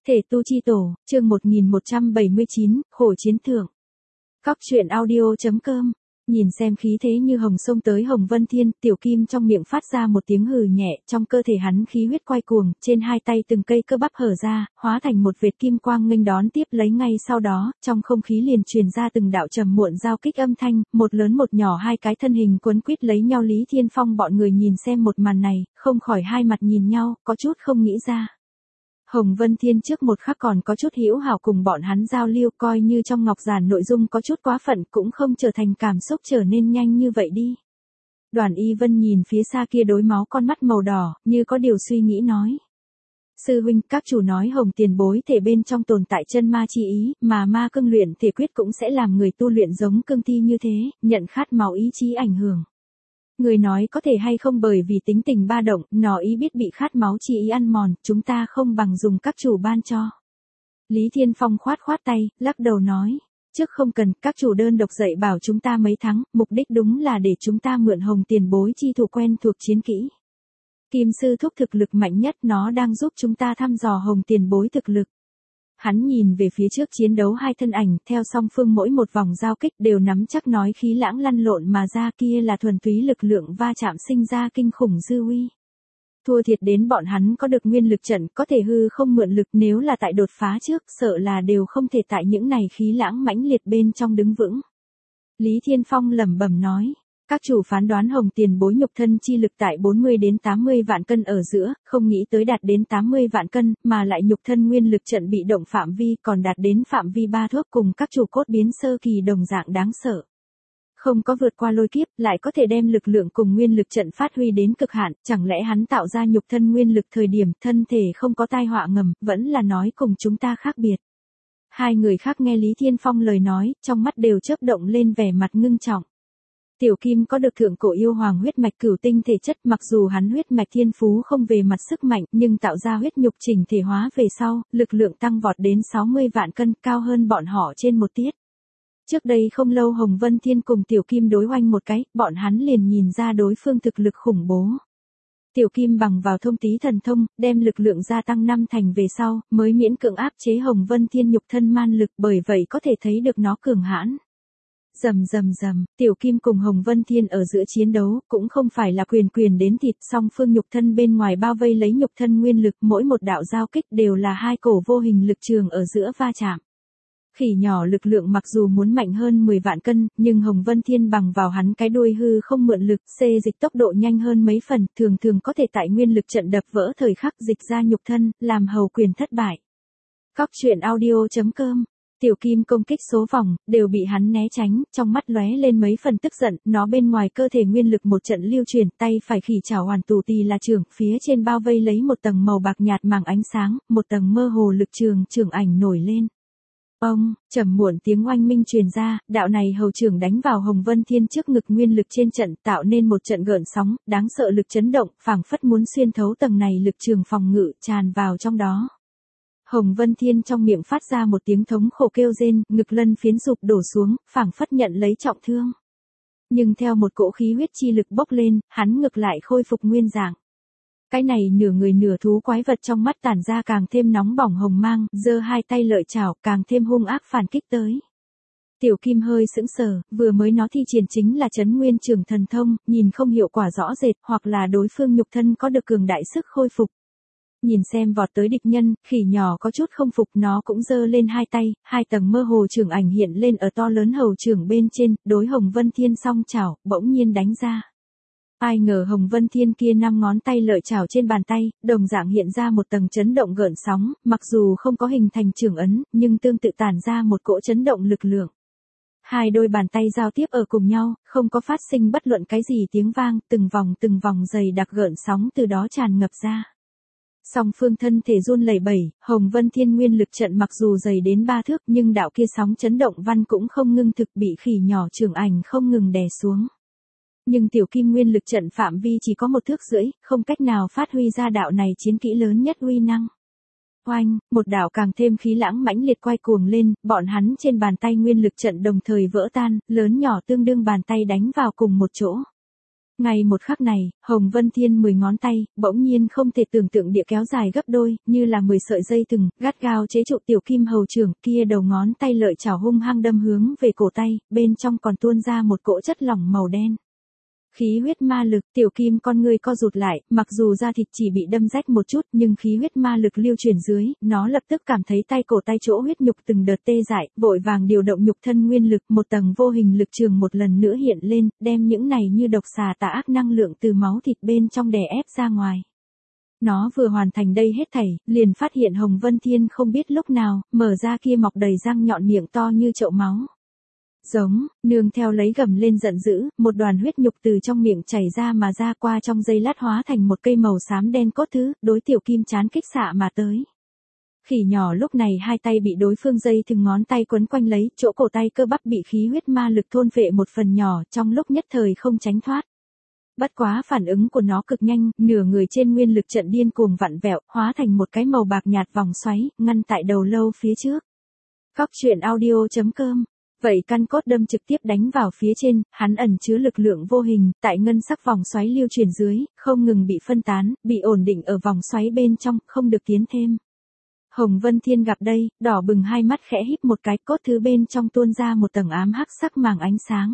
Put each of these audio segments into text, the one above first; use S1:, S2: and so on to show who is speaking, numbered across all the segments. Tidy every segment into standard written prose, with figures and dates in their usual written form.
S1: Thể tu chi tổ, chương 1179, khổ chiến thượng. Cóc truyện audio.com. Nhìn xem khí thế như hồng sông tới Hồng Vân Thiên, Tiểu Kim trong miệng phát ra một tiếng hừ nhẹ, trong cơ thể hắn khí huyết quay cuồng, trên hai tay từng cây cơ bắp hở ra, hóa thành một vệt kim quang nghênh đón tiếp lấy ngay sau đó, trong không khí liền truyền ra từng đạo trầm muộn giao kích âm thanh, một lớn một nhỏ hai cái thân hình quấn quýt lấy nhau. Lý Thiên Phong bọn người nhìn xem một màn này, không khỏi hai mặt nhìn nhau, có chút không nghĩ ra. Hồng Vân Thiên trước một khắc còn có chút hữu hảo cùng bọn hắn giao lưu, coi như trong ngọc giản nội dung có chút quá phận cũng không trở thành cảm xúc trở nên nhanh như vậy đi. Đoàn Y Vân nhìn phía xa kia đối máu con mắt màu đỏ, như có điều suy nghĩ nói. Sư huynh, các chủ nói Hồng tiền bối thể bên trong tồn tại chân ma chi ý, mà ma cương luyện thể quyết cũng sẽ làm người tu luyện giống cương thi như thế, nhận khát máu ý chí ảnh hưởng. Người nói có thể hay không bởi vì tính tình ba động, nó ý biết bị khát máu chi ý ăn mòn, chúng ta không bằng dùng các chủ ban cho. Lý Thiên Phong khoát tay, lắc đầu nói, trước không cần, các chủ đơn độc dạy bảo chúng ta mấy tháng, mục đích đúng là để chúng ta mượn Hồng tiền bối chi thủ quen thuộc chiến kỹ. Kim sư thúc thực lực mạnh nhất, nó đang giúp chúng ta thăm dò Hồng tiền bối thực lực. Hắn nhìn về phía trước chiến đấu hai thân ảnh, theo song phương mỗi một vòng giao kích đều nắm chắc nói khí lãng lăn lộn mà ra, kia là thuần túy lực lượng va chạm sinh ra kinh khủng dư uy. Thua thiệt đến bọn hắn có được nguyên lực trận, có thể hư không mượn lực, nếu là tại đột phá trước, sợ là đều không thể tại những này khí lãng mãnh liệt bên trong đứng vững. Lý Thiên Phong lẩm bẩm nói. Các chủ phán đoán Hồng tiền bối nhục thân chi lực tại 40 đến 80 vạn cân ở giữa, không nghĩ tới đạt đến 80 vạn cân, mà lại nhục thân nguyên lực trận bị động phạm vi còn đạt đến phạm vi 3 thước, cùng các chủ cốt biến sơ kỳ đồng dạng đáng sợ. Không có vượt qua lôi kiếp, lại có thể đem lực lượng cùng nguyên lực trận phát huy đến cực hạn, chẳng lẽ hắn tạo ra nhục thân nguyên lực thời điểm thân thể không có tai họa ngầm, vẫn là nói cùng chúng ta khác biệt. Hai người khác nghe Lý Thiên Phong lời nói, trong mắt đều chớp động lên vẻ mặt ngưng trọng. Tiểu Kim có được thượng cổ yêu hoàng huyết mạch cửu tinh thể chất, mặc dù hắn huyết mạch thiên phú không về mặt sức mạnh, nhưng tạo ra huyết nhục chỉnh thể hóa về sau, lực lượng tăng vọt đến 60 vạn cân, cao hơn bọn họ trên một tiết. Trước đây không lâu Hồng Vân Thiên cùng Tiểu Kim đối oanh một cái, bọn hắn liền nhìn ra đối phương thực lực khủng bố. Tiểu Kim bằng vào thông tí thần thông, đem lực lượng gia tăng 5 thành về sau, mới miễn cưỡng áp chế Hồng Vân Thiên nhục thân man lực, bởi vậy có thể thấy được nó cường hãn. Rầm, Tiểu Kim cùng Hồng Vân Thiên ở giữa chiến đấu, cũng không phải là quyền đến thịt, song phương nhục thân bên ngoài bao vây lấy nhục thân nguyên lực, mỗi một đạo giao kích đều là hai cổ vô hình lực trường ở giữa va chạm. Khỉ nhỏ lực lượng mặc dù muốn mạnh hơn 10 vạn cân, nhưng Hồng Vân Thiên bằng vào hắn cái đuôi hư không mượn lực, xê dịch tốc độ nhanh hơn mấy phần, thường có thể tại nguyên lực trận đập vỡ thời khắc dịch ra nhục thân, làm hầu quyền thất bại. Cóc truyện audio.com. Tiểu Kim công kích số vòng, đều bị hắn né tránh, trong mắt lóe lên mấy phần tức giận, nó bên ngoài cơ thể nguyên lực một trận lưu truyền, tay phải khỉ chảo hoàn tù tì là trường, phía trên bao vây lấy một tầng màu bạc nhạt màng ánh sáng, một tầng mơ hồ lực trường ảnh nổi lên. Ông, trầm muộn tiếng oanh minh truyền ra, đạo này hầu trường đánh vào Hồng Vân Thiên trước ngực nguyên lực trên trận, tạo nên một trận gợn sóng, đáng sợ lực chấn động, phảng phất muốn xuyên thấu tầng này lực trường phòng ngự, tràn vào trong đó. Hồng Vân Thiên trong miệng phát ra một tiếng thống khổ kêu rên, ngực lân phiến sụp đổ xuống, phảng phất nhận lấy trọng thương. Nhưng theo một cỗ khí huyết chi lực bốc lên, hắn ngực lại khôi phục nguyên dạng. Cái này nửa người nửa thú quái vật trong mắt tản ra càng thêm nóng bỏng hồng mang, giơ hai tay lợi chảo, càng thêm hung ác phản kích tới. Tiểu Kim hơi sững sờ, vừa mới nó thi triển chính là Chấn Nguyên Trường thần thông, nhìn không hiệu quả rõ rệt, hoặc là đối phương nhục thân có được cường đại sức khôi phục. Nhìn xem vọt tới địch nhân, khỉ nhỏ có chút không phục, nó cũng giơ lên hai tay, hai tầng mơ hồ trường ảnh hiện lên ở to lớn hầu trường bên trên, đối Hồng Vân Thiên song chảo, bỗng nhiên đánh ra. Ai ngờ Hồng Vân Thiên kia 5 ngón tay lợi chảo trên bàn tay, đồng dạng hiện ra một tầng chấn động gợn sóng, mặc dù không có hình thành trường ấn, nhưng tương tự tản ra một cỗ chấn động lực lượng. Hai đôi bàn tay giao tiếp ở cùng nhau, không có phát sinh bất luận cái gì tiếng vang, từng vòng dày đặc gợn sóng từ đó tràn ngập ra. Song phương thân thể run lẩy bẩy, Hồng Vân Thiên nguyên lực trận mặc dù dày đến 3 thước, nhưng đạo kia sóng chấn động văn cũng không ngưng thực, bị khỉ nhỏ trường ảnh không ngừng đè xuống. Nhưng Tiểu Kim nguyên lực trận phạm vi chỉ có 1 thước rưỡi, không cách nào phát huy ra đạo này chiến kỹ lớn nhất uy năng. Oanh, một đạo càng thêm khí lãng mãnh liệt quay cuồng lên, bọn hắn trên bàn tay nguyên lực trận đồng thời vỡ tan, lớn nhỏ tương đương bàn tay đánh vào cùng một chỗ. Ngay một khắc này, Hồng Vân Thiên 10 ngón tay, bỗng nhiên không thể tưởng tượng địa kéo dài gấp đôi, như là 10 sợi dây thừng, gắt gao chế trụ tiểu kim hầu trưởng, kia đầu ngón tay lợi chảo hung hăng đâm hướng về cổ tay, bên trong còn tuôn ra một cỗ chất lỏng màu đen. Khí huyết ma lực, tiểu kim con người co rụt lại, mặc dù da thịt chỉ bị đâm rách một chút, nhưng khí huyết ma lực lưu chuyển dưới, nó lập tức cảm thấy tay cổ tay chỗ huyết nhục từng đợt tê dại, vội vàng điều động nhục thân nguyên lực, một tầng vô hình lực trường một lần nữa hiện lên, đem những này như độc xà tà ác năng lượng từ máu thịt bên trong đè ép ra ngoài. Nó vừa hoàn thành đây hết thảy, liền phát hiện Hồng Vân Thiên không biết lúc nào, mở ra kia mọc đầy răng nhọn miệng to như chậu máu. Giống, nương theo lấy gầm lên giận dữ, một đoàn huyết nhục từ trong miệng chảy ra mà ra qua trong giây lát hóa thành một cây màu xám đen cốt thứ, đối tiểu kim chán kích xạ mà tới. Khỉ nhỏ lúc này hai tay bị đối phương dây thừng ngón tay quấn quanh lấy, chỗ cổ tay cơ bắp bị khí huyết ma lực thôn phệ một phần nhỏ, trong lúc nhất thời không tránh thoát. Bất quá phản ứng của nó cực nhanh, nửa người trên nguyên lực trận điên cuồng vặn vẹo, hóa thành một cái màu bạc nhạt vòng xoáy, ngăn tại đầu lâu phía trước. Cóc truyện audio.com. Vậy căn cốt đâm trực tiếp đánh vào phía trên, hắn ẩn chứa lực lượng vô hình, tại ngân sắc vòng xoáy lưu truyền dưới, không ngừng bị phân tán, bị ổn định ở vòng xoáy bên trong, không được tiến thêm. Hồng Vân Thiên gặp đây, đỏ bừng hai mắt khẽ híp một cái, cốt thứ bên trong tuôn ra một tầng ám hắc sắc màng ánh sáng.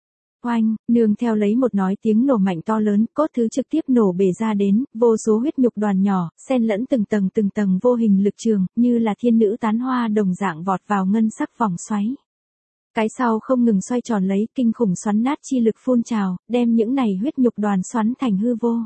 S1: Oanh, nương theo lấy một nói tiếng nổ mạnh to lớn, cốt thứ trực tiếp nổ bể ra đến, vô số huyết nhục đoàn nhỏ, xen lẫn từng tầng vô hình lực trường, như là thiên nữ tán hoa đồng dạng vọt vào ngân sắc vòng xoáy. Cái sau không ngừng xoay tròn lấy, kinh khủng xoắn nát chi lực phun trào, đem những này huyết nhục đoàn xoắn thành hư vô.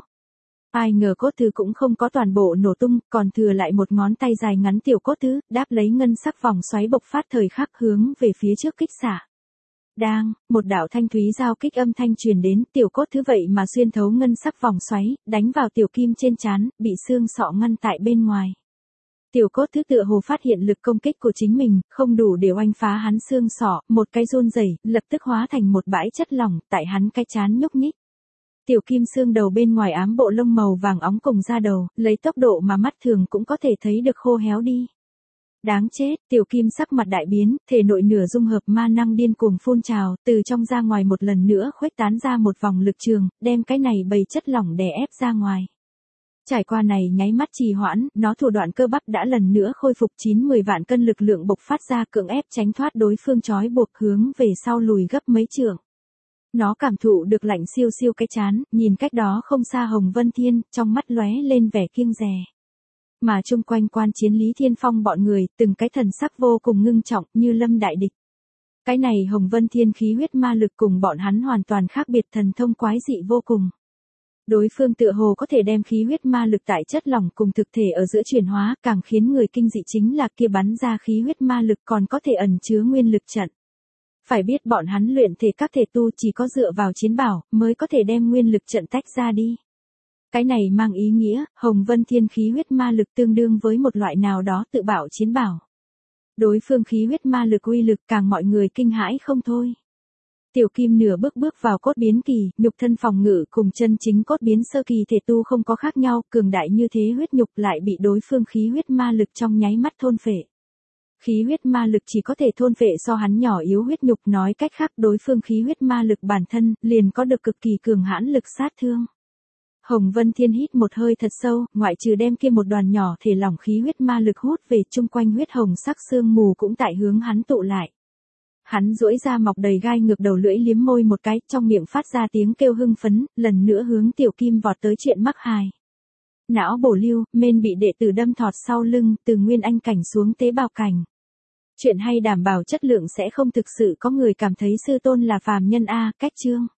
S1: Ai ngờ cốt thứ cũng không có toàn bộ nổ tung, còn thừa lại một ngón tay dài ngắn tiểu cốt thứ, đáp lấy ngân sắc vòng xoáy bộc phát thời khắc hướng về phía trước kích xạ. Đang, một đạo thanh thúy giao kích âm thanh truyền đến, tiểu cốt thứ vậy mà xuyên thấu ngân sắc vòng xoáy, đánh vào tiểu kim trên trán, bị xương sọ ngăn tại bên ngoài. Tiểu cốt thứ tựa hồ phát hiện lực công kích của chính mình, không đủ để oanh phá hắn xương sọ, một cái run rẩy, lập tức hóa thành một bãi chất lỏng, tại hắn cái trán nhúc nhích. Tiểu kim xương đầu bên ngoài ám bộ lông màu vàng óng cùng da đầu, lấy tốc độ mà mắt thường cũng có thể thấy được khô héo đi. Đáng chết, tiểu kim sắc mặt đại biến, thể nội nửa dung hợp ma năng điên cuồng phun trào, từ trong ra ngoài một lần nữa khuếch tán ra một vòng lực trường, đem cái này bầy chất lỏng đè ép ra ngoài. Trải qua này nháy mắt trì hoãn, nó thủ đoạn cơ bắp đã lần nữa khôi phục 9-10 vạn cân lực lượng bộc phát ra cưỡng ép tránh thoát đối phương trói buộc hướng về sau lùi gấp mấy trượng. Nó cảm thụ được lạnh siêu siêu cái chán, nhìn cách đó không xa Hồng Vân Thiên, trong mắt lóe lên vẻ kiêng dè. Mà chung quanh quan chiến Lý Thiên Phong bọn người, từng cái thần sắc vô cùng ngưng trọng như lâm đại địch. Cái này Hồng Vân Thiên khí huyết ma lực cùng bọn hắn hoàn toàn khác biệt, thần thông quái dị vô cùng. Đối phương tựa hồ có thể đem khí huyết ma lực tại chất lỏng cùng thực thể ở giữa chuyển hóa, càng khiến người kinh dị chính là kia bắn ra khí huyết ma lực còn có thể ẩn chứa nguyên lực trận. Phải biết bọn hắn luyện thể các thể tu chỉ có dựa vào chiến bảo mới có thể đem nguyên lực trận tách ra đi. Cái này mang ý nghĩa, Hồng Vân Thiên khí huyết ma lực tương đương với một loại nào đó tự bảo chiến bảo. Đối phương khí huyết ma lực uy lực càng mọi người kinh hãi không thôi. Tiểu kim nửa bước vào cốt biến kỳ, nhục thân phòng ngự cùng chân chính cốt biến sơ kỳ thể tu không có khác nhau, cường đại như thế huyết nhục lại bị đối phương khí huyết ma lực trong nháy mắt thôn phệ. Khí huyết ma lực chỉ có thể thôn phệ so hắn nhỏ yếu huyết nhục, nói cách khác đối phương khí huyết ma lực bản thân liền có được cực kỳ cường hãn lực sát thương. Hồng Vân Thiên hít một hơi thật sâu, ngoại trừ đem kia một đoàn nhỏ thể lỏng khí huyết ma lực hút về, chung quanh huyết hồng sắc sương mù cũng tại hướng hắn tụ lại. Hắn duỗi ra mọc đầy gai ngược đầu lưỡi liếm môi một cái, trong miệng phát ra tiếng kêu hưng phấn, lần nữa hướng tiểu kim vọt tới chuyện mắc hài. Não bổ lưu, men bị đệ tử đâm thọt sau lưng, từ nguyên anh cảnh xuống tế bào cảnh. Chuyện hay đảm bảo chất lượng sẽ không thực sự có người cảm thấy sư tôn là phàm nhân a, cách chương.